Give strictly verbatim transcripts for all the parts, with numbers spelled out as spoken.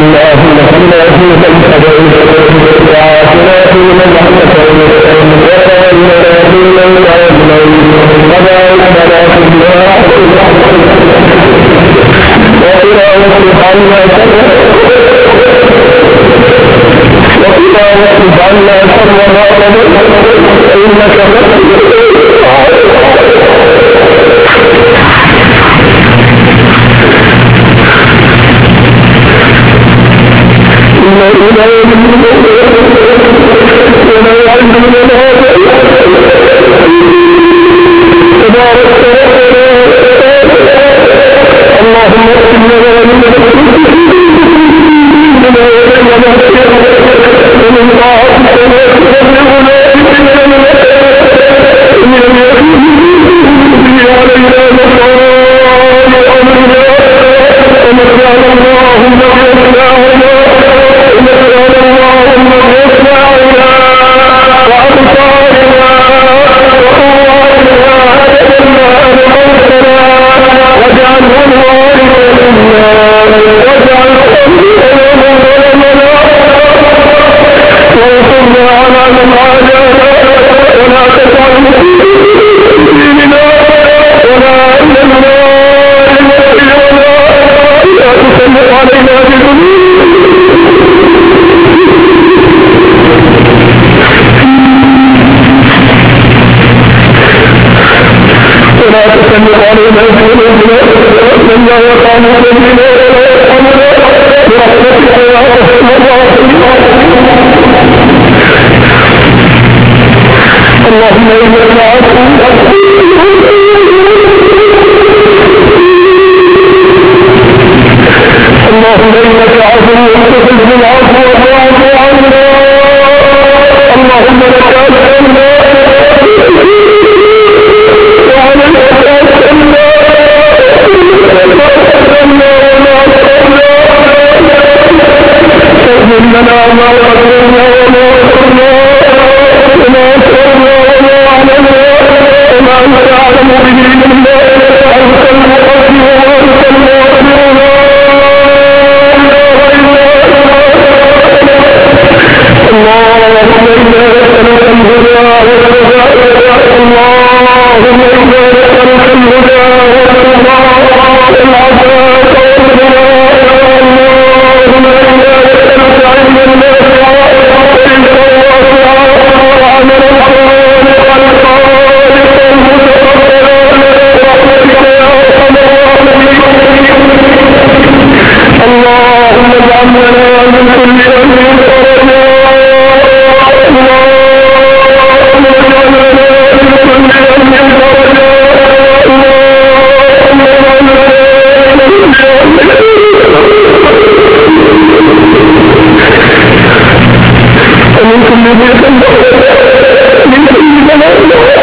اللهم صل وسلم وعافنا فيمن احسن وقالنا فيمن اجمعين وبارك لنا فيما وقنا واصرف عنا شر وقنا واصرف عنا شر ما قضيت انك اللهم اغفر لنا ومن طاعتك ما تبلغنا من اليقين علينا مصائب امرنا ومتعنا اللهم باسماعنا ومتعنا اللهم باسماعنا وابصارنا وقواتنا ما أبقيتنا واجعله الوارث منا واجعل ثأرنا وانصرنا على من عادانا ولا تجعل مصيبتنا ولا إلى النار مصيرنا لا تسلط علينا بذنوبنا ولا تسلط علينا بذنوبنا من لا يرحمنا بنا ولا يرحمنا برحمتك يا ارحم الراحمين. اللهم انك عفو اللهم انك عفو تحب العفو فاعف عنا. اللهم لك اسالنا وعليك اسالنا سهل لنا ما قدرنا وما قدرنا وما أسرنا وما أعلمنا وما أنت أعلم به منا أنت المقدم وأنت المؤخر لا إله إلا أنت. اللهم إنا نسألك الهدى والرضا اللهم إنا نسألك الهدى والرضا والعفاف والغنى اللهم إنا نسألك علما نافعا ورزقا واسعا وعملا صالحا خالصا متقبلا برحمتك يا أرحم الراحمين. اللهم اجعل لنا من كل أمر فرجا اللهم اجعل لنا من كل أمر فرجا اللهم اجعل لنا من كل أمر ومن كل ضيق من كل بلاء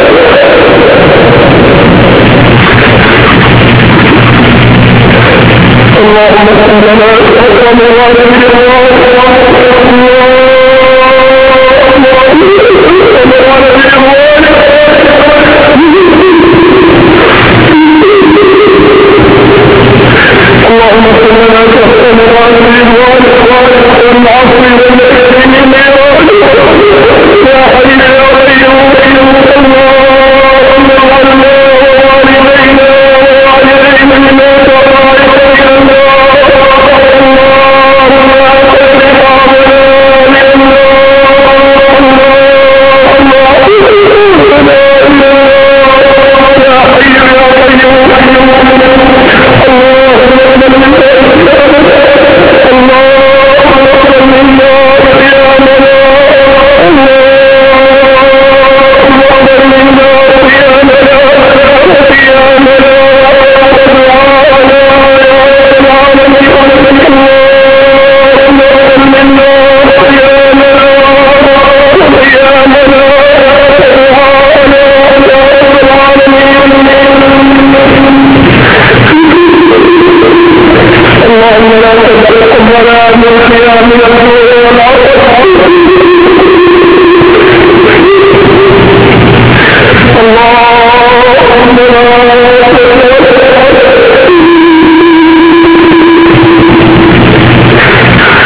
اللهم اغفر لنا وارحم والدينا اللهم اغفر لنا شهر الغالبين والعفو والإحسان يا حي يا قيوم اللهم اجعلنا ووالدينا ووالدين مما شرعت لنا اللهم اعتق رقابنا من النار يا حي يا قيوم اللهم اغفر منا اللهم اغفر منا قيامنا اللهم اغفر منا قيامنا وقيامنا ودعاءنا يا رب العالمين اللهم اغفر منا قيامنا وقيامنا ودعاءنا يا رب العالمين. اللهم لا تتقم ولا من قيام النور والعصر اللهم لا تتقم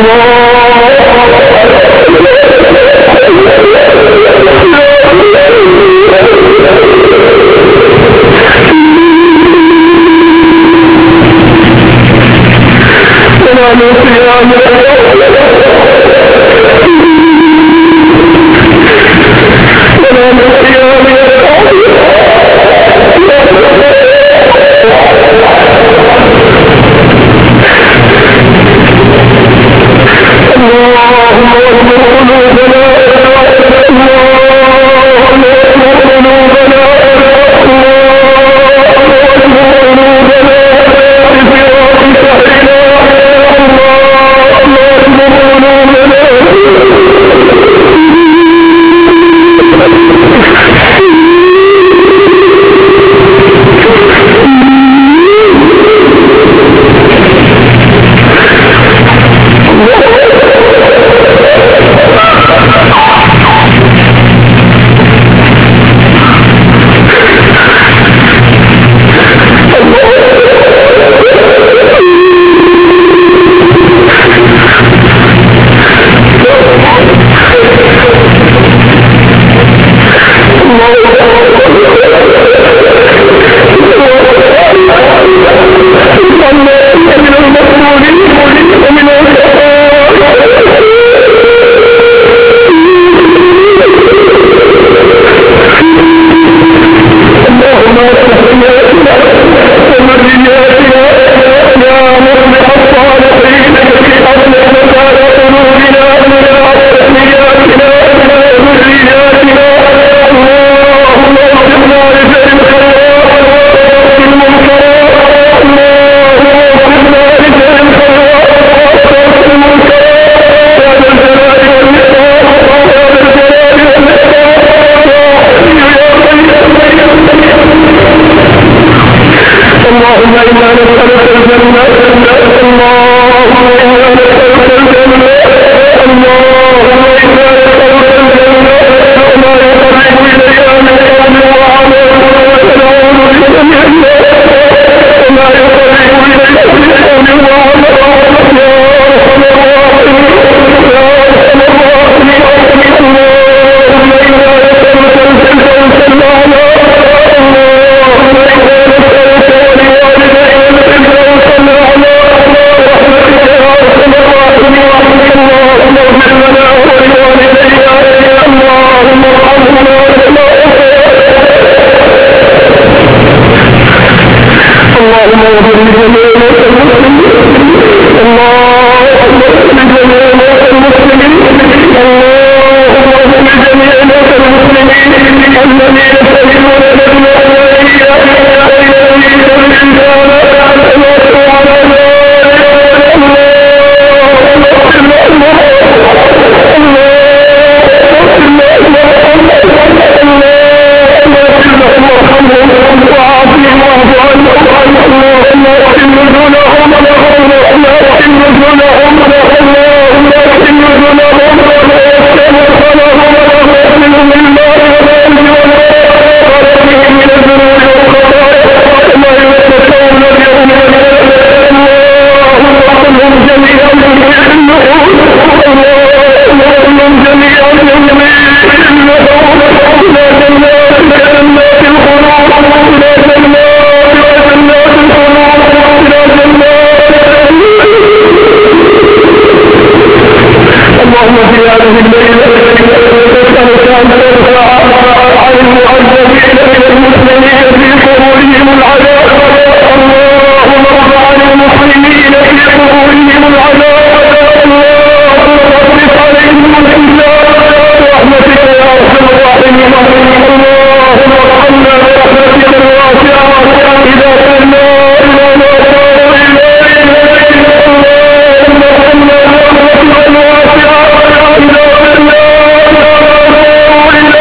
الله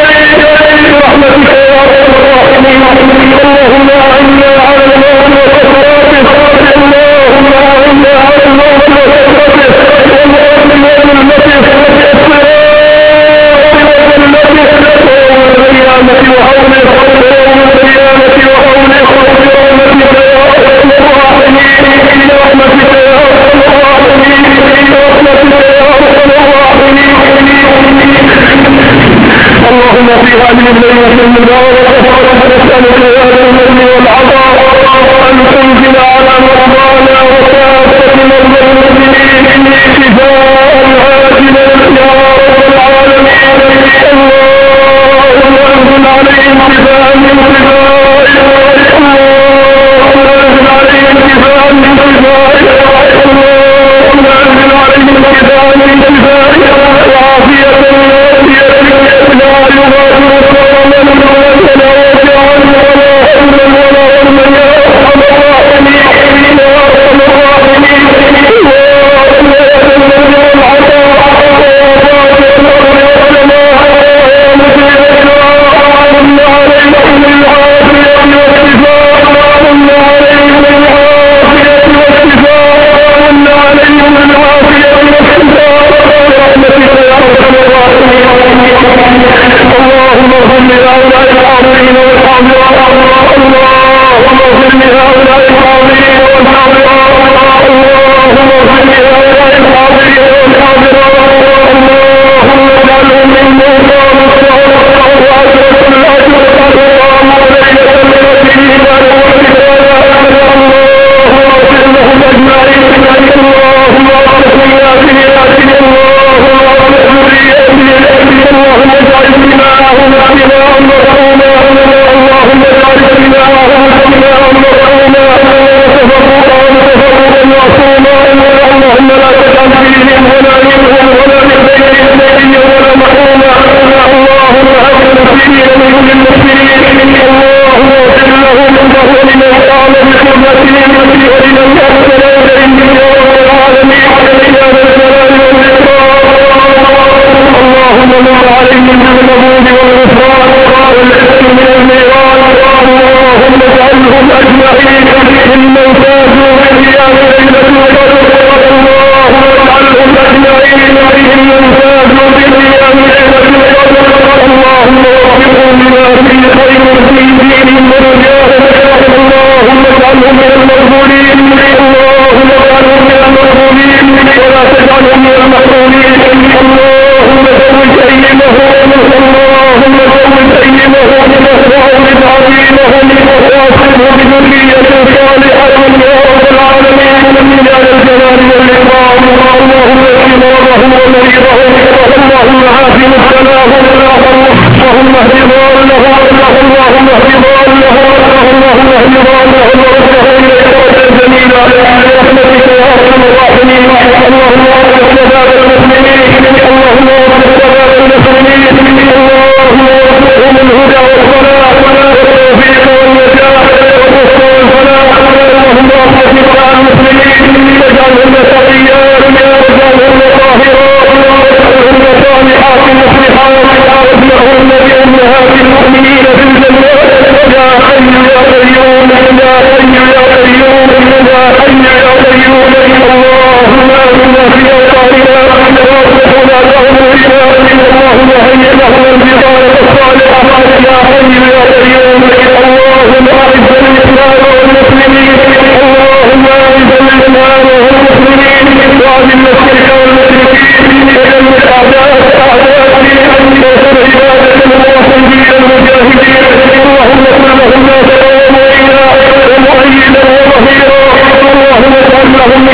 وعلم الليل من النار نسألك يا ذا المن والعطاء أن تنزل على مرضانا وكافة مرضى المسلمين شفاء عاجلا يا رب العالمين اللهم انزل عليهم شفاء من شفائك اللهم انزل عليهم شفاء من شفائك اللهم انزل عليهم شفاء من شفائك وعافية وعافية لا يغادر سقما ولا وجعا ولا هما ولا غما يا ارحم الراحمين يا ارحم الراحمين اللهم يا ذا المن والعطاء يا فاطر الارض والسماء يا مجيب الدعاء من عليكم بالعافية والشفاء من عليكم بالعافية والشفاء من عليكم بالعافية والشفاء برحمتك يا ارحم الراحمين اللهم اغفر لهؤلاء الحاضرين والحاضرات اللهم اغفر لهؤلاء الحاضرين والحاضرات اللهم اغفر لهؤلاء الحاضرين والحاضرات اللهم اجعلهم من موتى مستغفرا واجرة الاجر اللهم ليلة التي ايمان وكفاية اللهم اغفر لهم اجمعين اللهم اغفر لذرياتهم اللهم اغفر ذرياتهم اللهم اجعل دماءهم دماء مرحومة اللهم اجعل دماءهم دماء مرحومة وتفرقهم تفرقا معصوما اللهم لا تجعل فيهم ولا منهم ولا من بينهم نبيا ولا محروما اللهم هب المسلمين منهم للمسلمين اللهم اغفر لهم وهو لمن قام بحرمتهم ولمن ارسل اليهم يا رب العالمين يا ذا الجلال والاكرام اللهم نور عليهم بالقبول والغفران والعتق من النيران اللهم اجعلهم اجمعين ممن فازوا بقيام ليلة القدر اللهم اجعلهم اجمعين ممن فازوا بقيام ليلة القدر اللهم وفقهم لما فيه خير في دينهم ودنياهم اللهم اجعلهم من المقبولين اللهم اجعلهم من المقبولين ولا تجعلهم من المحرومين اللهم زوج ايمهم اللهم زوج ايمهم واولد عظيمهم واصلهم بذرية صالحة يا رب العالمين يا ذا الجلال والاكرام اللهم اشف مرضهم ومريضهم اللهم عاف مبتلاهم اللهم اهد ضالهم اللهم اهد ضالهم اللهم اهد ضالهم وردهم اليك ردا جميلا برحمتك يا ارحم الراحمين اللهم اغفر شباب المسلمين اللهم اغفر شباب المسلمين اللهم ارزقهم الهدى والصلاة والتوفيق والنجاة والرشد والفلاح اللهم اغفر شباب المسلمين واجعلهم تقيات واجعلهم طاهرات واجعلهم صالحات مصلحات واجمعهم بامهات المؤمنين في الجنات يا حي يا قيوم يا حي يا قيوم يا حي يا قيوم اللهم امنا في اوطاننا واصلح ولاة امورنا اللهم هيئ لهم البطانة الصالحة يا حي يا قيوم اللهم اعز الاسلام والمسلمين اللهم اعز الاسلام والمسلمين واذل الشرك والمشركين ودمر اعداءك اعداء دينك وانصر عبادك الموحدين المجاهدين اللهم كن لهم ناصرا ومعينا ومؤيدا وظهيرا اللهم اجعل لهم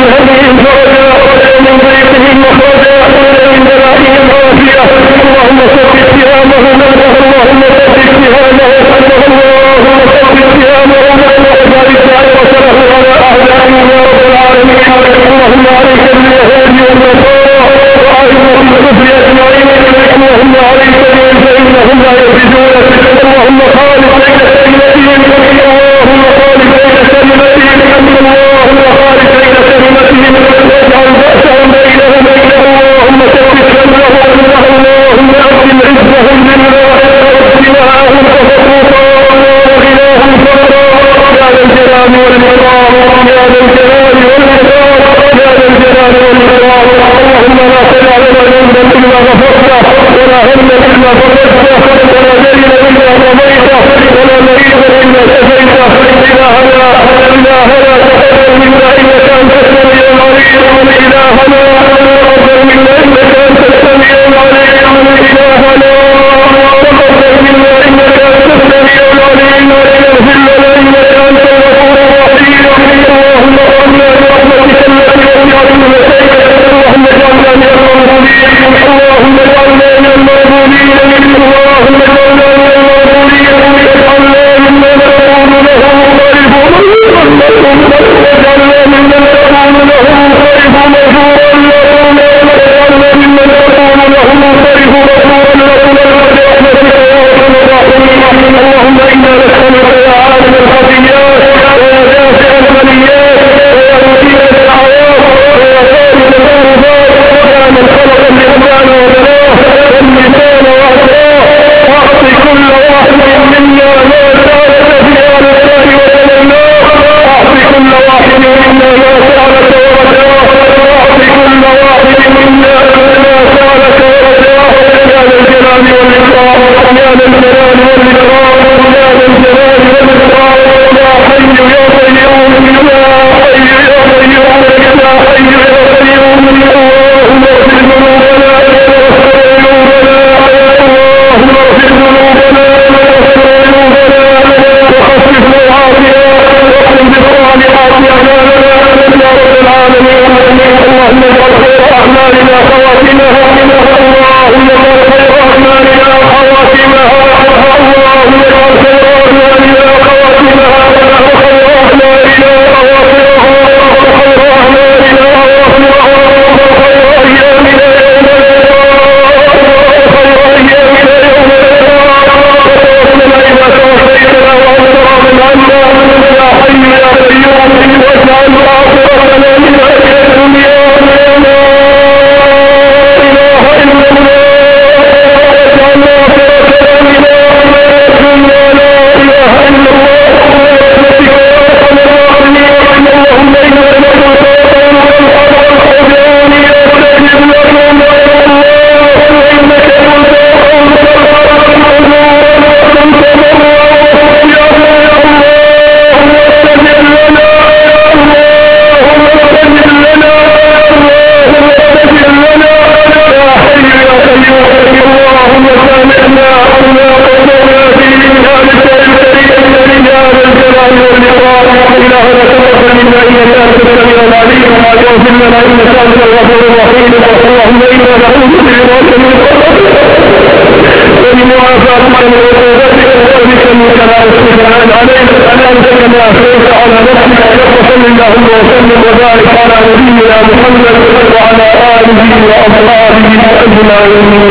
العليم واغفر لنا انك انت الغفور الرحيم اللهم انا نعوذ برضاك من قدرتك وبمعافاتك من عقوبتك وبك منك لا يصرف علينا انت كما اثنيت على نفسك وصل اللهم وسلم وبارك على نبينا محمد وعلى اله واصحابه اجمعين.